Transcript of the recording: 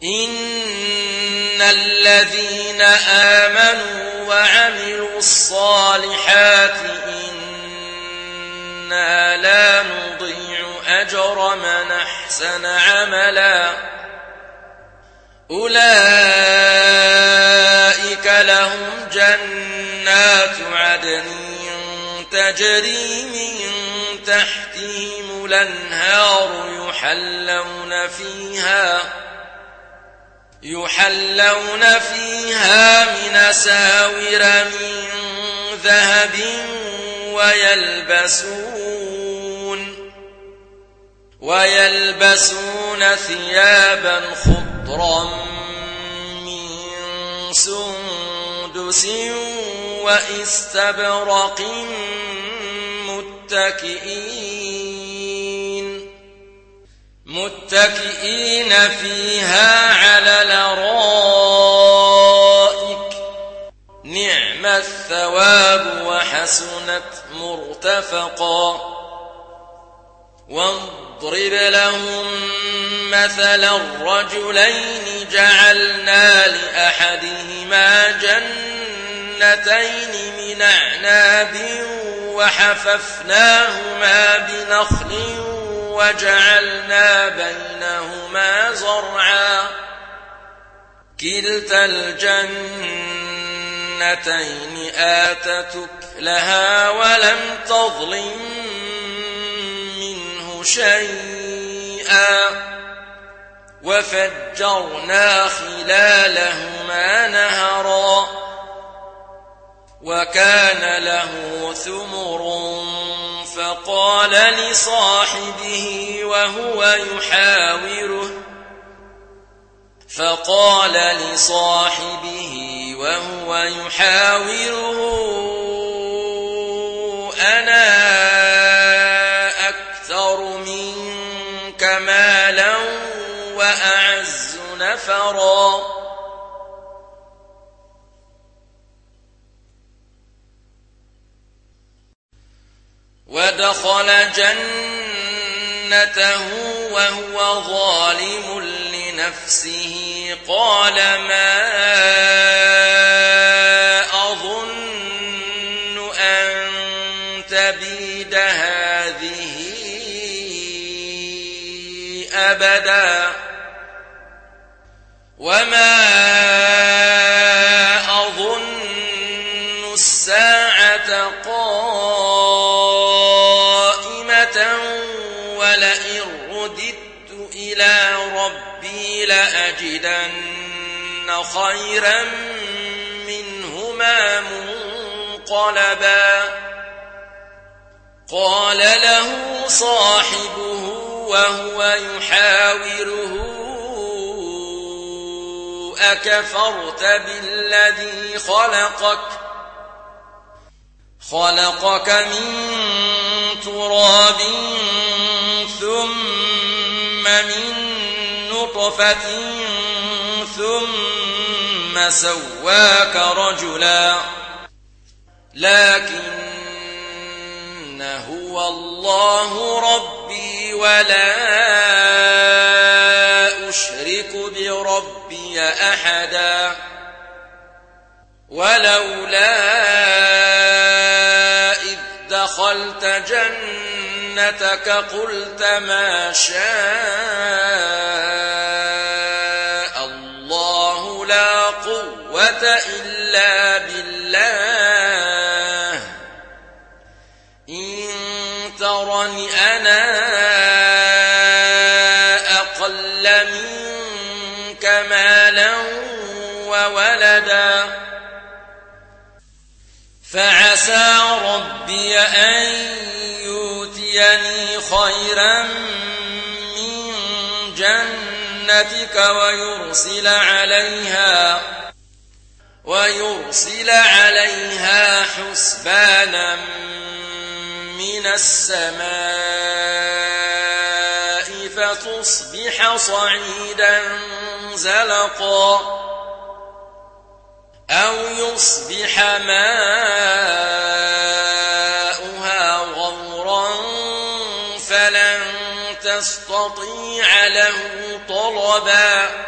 إن الذين آمنوا وعملوا الصالحات إنا لا نضيع أجر من أحسن عملا أولئك لهم جنات عدن تجري من تحتهم الأنهار يحلون فيها من أساور من ذهب ويلبسون ثيابا خضرا من سندس وإستبرق متكئين فيها على الأرائك نعم الثواب وحسنت مرتفقا واضرب لهم مثلا الرجلين جعلنا لأحدهما جنتين من أعناب وحففناهما بنخل وجعلنا بينهما زرعا كلتا الجنتين آتت أكلها ولم تظلم منه شيئا وفجرنا خلالهما نهرا وكان له ثمر فقال لصاحبه وهو يحاوره أنا أكثر منك مالا وأعز نفرا ودخل جنته وهو ظالم لنفسه قال ما أظن أن تبيد هذه أبدا وما أظن الساعة قائمة ولئن رددت إلى ربي لأجدن خيرا منهما منقلبا قال له صاحبه وهو يحاوره أكفرت بالذي خلقك من تراب ثم من نطفة ثم سواك رجلا لكن هو الله ربي ولا أشرك بربي أحدا ولولا إذ دخلت جنتك قلت ما شاء الله لا قوة إلا بالله إن ترني أنا أقل منك مالا وولدا فعسى ربي أن يؤتيني خيرا من جنتك ويرسل عليها حسبانا من السماء فتصبح صعيدا زلقا أو يصبح ماؤها غورا فلن تستطيع له طلبا